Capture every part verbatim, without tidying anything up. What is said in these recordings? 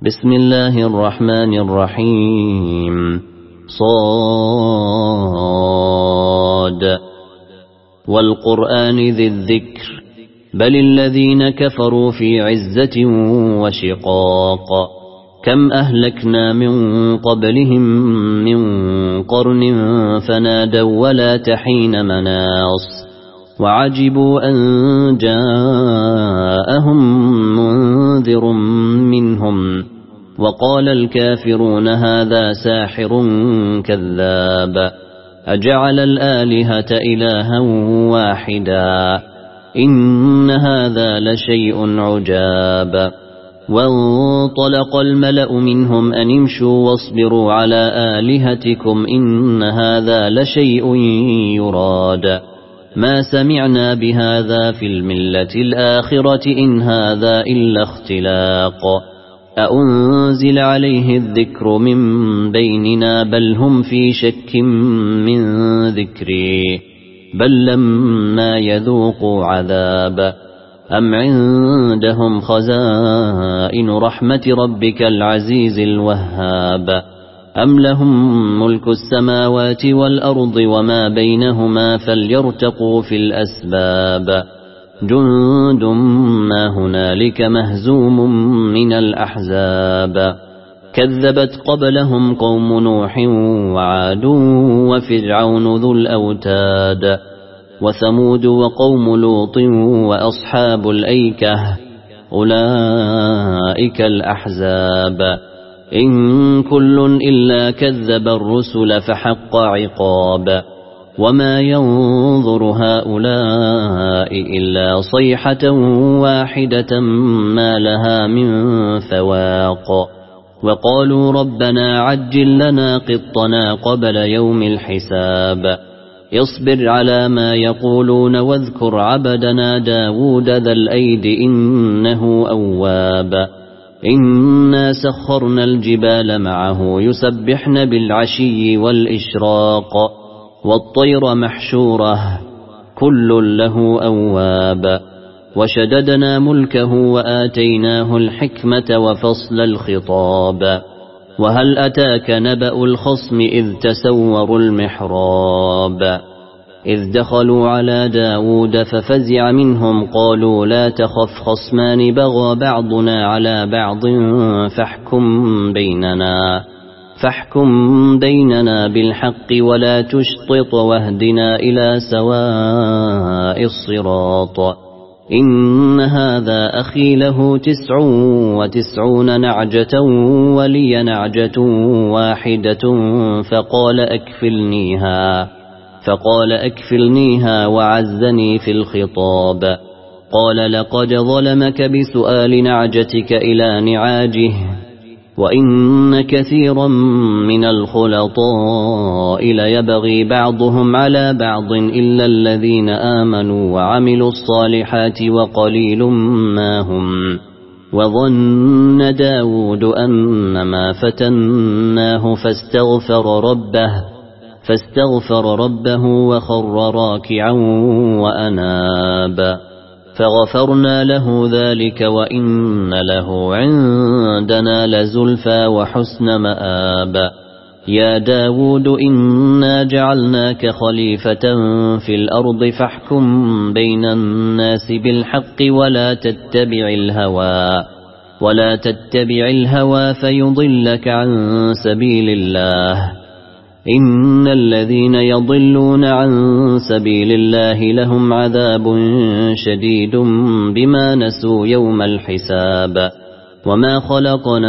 بسم الله الرحمن الرحيم. صاد والقرآن ذي الذكر بل الذين كفروا في عزة وشقاق كم أهلكنا من قبلهم من قرن فنادوا ولا تحين مناص وعجبوا أن جاءهم منذر منهم وقال الكافرون هذا ساحر كذاب أجعل الآلهة إلها واحدا إن هذا لشيء عجاب وانطلق الملأ منهم أن امشوا واصبروا على آلهتكم إن هذا لشيء يراد ما سمعنا بهذا في الملة الآخرة إن هذا إلا اختلاق أأنزل عليه الذكر من بيننا بل هم في شك من ذكري بل لما يذوقوا عذاب أم عندهم خزائن رحمة ربك العزيز الوهاب أم لهم ملك السماوات والأرض وما بينهما فليرتقوا في الأسباب جند ما هنالك مهزوم من الأحزاب كذبت قبلهم قوم نوح وعاد وفرعون ذو الأوتاد وثمود وقوم لوط وأصحاب الأيكة أولئك الأحزاب إن كل إلا كذب الرسل فحق عقاب وما ينظر هؤلاء إلا صيحة واحدة ما لها من فواق وقالوا ربنا عجل لنا قطنا قبل يوم الحساب اصبر على ما يقولون واذكر عبدنا داود ذا الأيد إنه أواب إنا سخرنا الجبال معه يسبحن بالعشي والإشراق والطير محشورة كل له أواب وشددنا ملكه وآتيناه الحكمة وفصل الخطاب وهل أتاك نبأ الخصم إذ تسوروا المحراب إذ دخلوا على داود ففزع منهم قالوا لا تخف خصمان بغى بعضنا على بعض فاحكم بيننا فاحكم بيننا بالحق ولا تشطط واهدنا إلى سواء الصراط إن هذا أخي له تسع وتسعون نعجة ولي نعجة واحدة فقال أكفلنيها فقال أكفلنيها وعزني في الخطاب قال لقد ظلمك بسؤال نعجتك إلى نعاجه وإن كثيرا من الخلطاء ليبغي بعضهم على بعض إلا الذين آمنوا وعملوا الصالحات وقليل ما هم وظن داود أنما فتناه فاستغفر ربه فاستغفر ربه وخر راكعا وأناب فغفرنا له ذلك وإن له عندنا لزلفى وحسن مآب يا داود إنا جعلناك خليفة في الأرض فاحكم بين الناس بالحق ولا تتبع الهوى ولا تتبع الهوى فيضلك عن سبيل الله إن الذين يضلون عن سبيل الله لهم عذاب شديد بما نسوا يوم الحساب وما خلقنا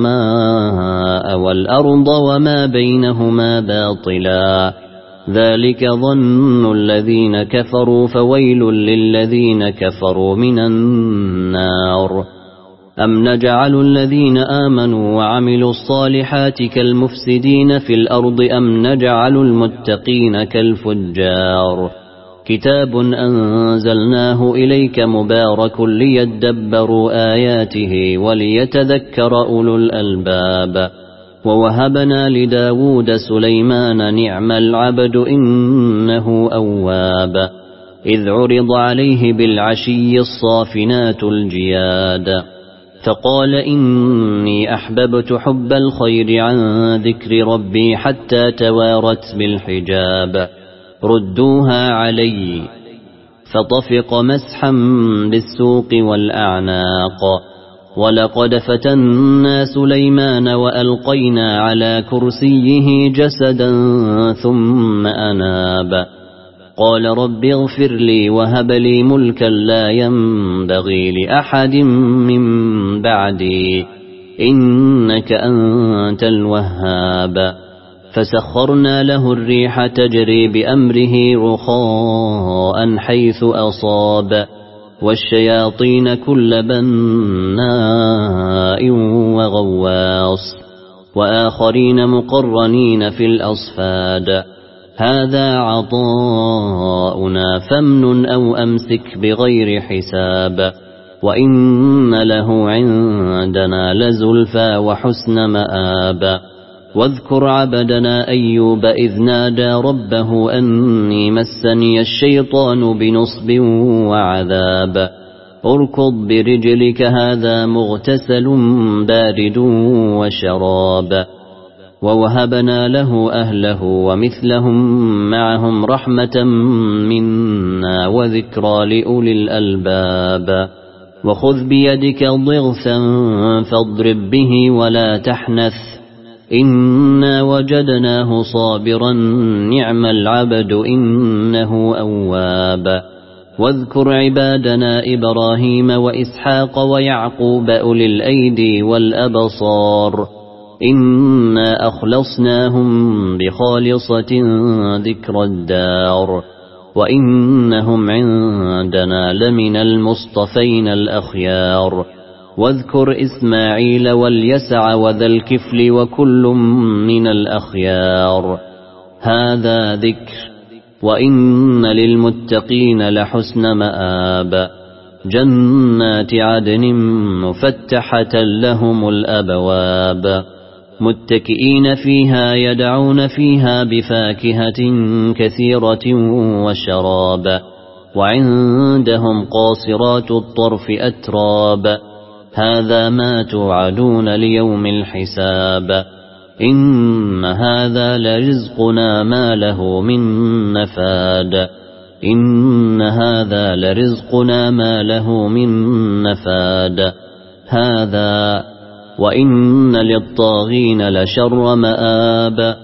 السماء والأرض وما بينهما باطلا ذلك ظن الذين كفروا فويل للذين كفروا من النار أم نجعل الذين آمنوا وعملوا الصالحات كالمفسدين في الأرض أم نجعل المتقين كالفجار كتاب أنزلناه إليك مبارك ليدبروا آياته وليتذكر أولو الألباب ووهبنا لداود سليمان نعم العبد إنه أواب إذ عرض عليه بالعشي الصافنات الجياد فقال إني أحببت حب الخير عن ذكر ربي حتى توارت بالحجاب ردوها علي فطفق مسحا بالسوق والأعناق ولقد فتنا سليمان وألقينا على كرسيه جسدا ثم أناب قال رب اغفر لي وهب لي ملكا لا ينبغي لأحد من بعدي إنك أنت الوهاب فسخرنا له الريح تجري بأمره رخاء حيث أصاب والشياطين كل بناء وغواص وآخرين مقرنين في الأصفاد هذا عطاؤنا فامنن أو أمسك بغير حساب وإن له عندنا لزلفى وحسن مآب واذكر عبدنا أيوب إذ نادى ربه أني مسني الشيطان بنصب وعذاب اركض برجلك هذا مغتسل بارد وشراب ووهبنا له أهله ومثلهم معهم رحمة منا وذكرى لأولي الألباب وخذ بيدك ضغثا فاضرب به ولا تحنث إنا وجدناه صابرا نعم العبد إنه أواب واذكر عبادنا إبراهيم وإسحاق ويعقوب أولي الأيدي والأبصار إنا أخلصناهم بخالصة ذكر الدار وإنهم عندنا لمن المصطفين الأخيار واذكر إسماعيل واليسع وذا الكفل وكل من الأخيار هذا ذكر وإن للمتقين لحسن مآب جنات عدن مفتحة لهم الأبواب متكئين فيها يدعون فيها بفاكهة كثيرة وشراب وعندهم قاصرات الطرف أتراب هذا ما توعدون ليوم الحساب إن هذا لرزقنا ما له من نفاد إن هذا لرزقنا ما له من نفاد هذا وإن للطاغين لشر مآب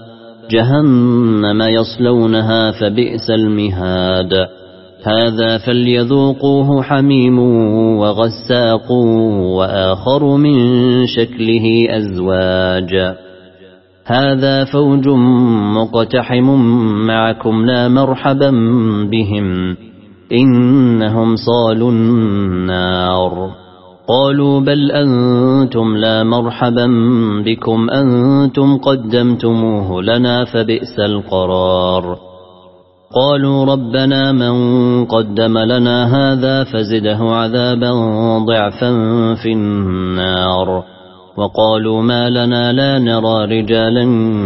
جهنم يصلونها فبئس المهاد هذا فليذوقوه حميم وغساق وآخر من شكله أزواج هذا فوج مقتحم معكم لا مرحبا بهم إنهم صالوا النار قالوا بل أنتم لا مرحبا بكم أنتم قدمتموه لنا فبئس القرار قالوا ربنا من قدم لنا هذا فزده عذابا ضعفا في النار وقالوا ما لنا لا نرى رجالا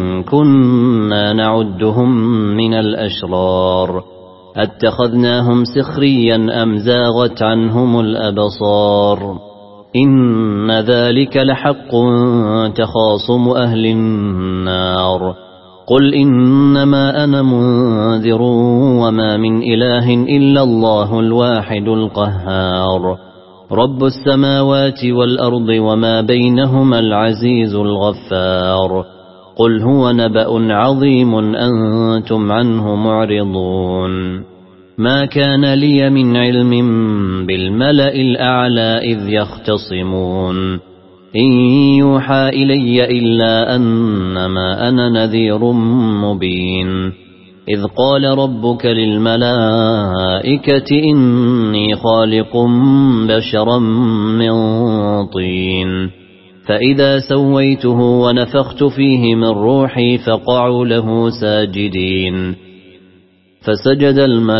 كنا نعدهم من الأشرار اتخذناهم سخريا أم زاغت عنهم الأبصار إن ذلك لحق تخاصم أهل النار قل إنما أنا منذر وما من إله إلا الله الواحد القهار رب السماوات والأرض وما بينهما العزيز الغفار قل هو نبأ عظيم أنتم عنه معرضون ما كان لي من علم بالملأ الأعلى إذ يختصمون إن يوحى إلي إلا أنما أنا نذير مبين إذ قال ربك للملائكة إني خالق بشرا من طين فإذا سويته ونفخت فيه من روحي فقعوا له ساجدين فسجد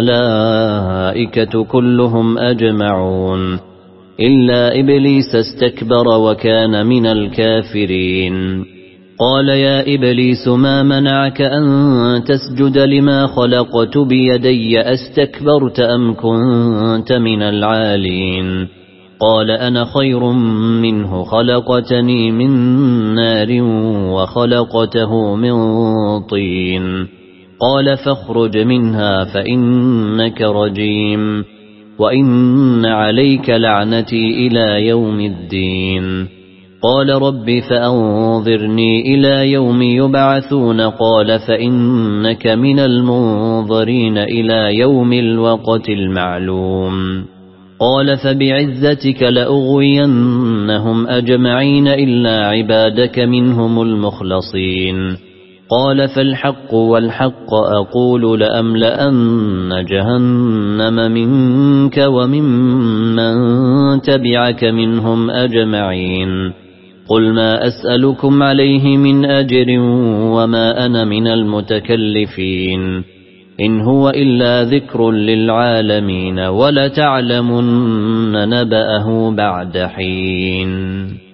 الملائكة كلهم أجمعون إلا إبليس استكبر وكان من الكافرين قال يا إبليس ما منعك أن تسجد لما خلقت بيدي أستكبرت أم كنت من العالين قال أنا خير منه خلقتني من نار وخلقته من طين قال فاخرج منها فإنك رجيم وإن عليك لعنتي إلى يوم الدين قال رب فأنظرني إلى يوم يبعثون قال فإنك من المنظرين إلى يوم الوقت المعلوم قال فبعزتك لأغوينهم أجمعين إلا عبادك منهم المخلصين قال فالحق والحق أقول لأملأن جهنم منك وممن تبعك منهم أجمعين قل ما أسألكم عليه من أجر وما أنا من المتكلفين إن هو إلا ذكر للعالمين ولتعلمن نبأه بعد حين.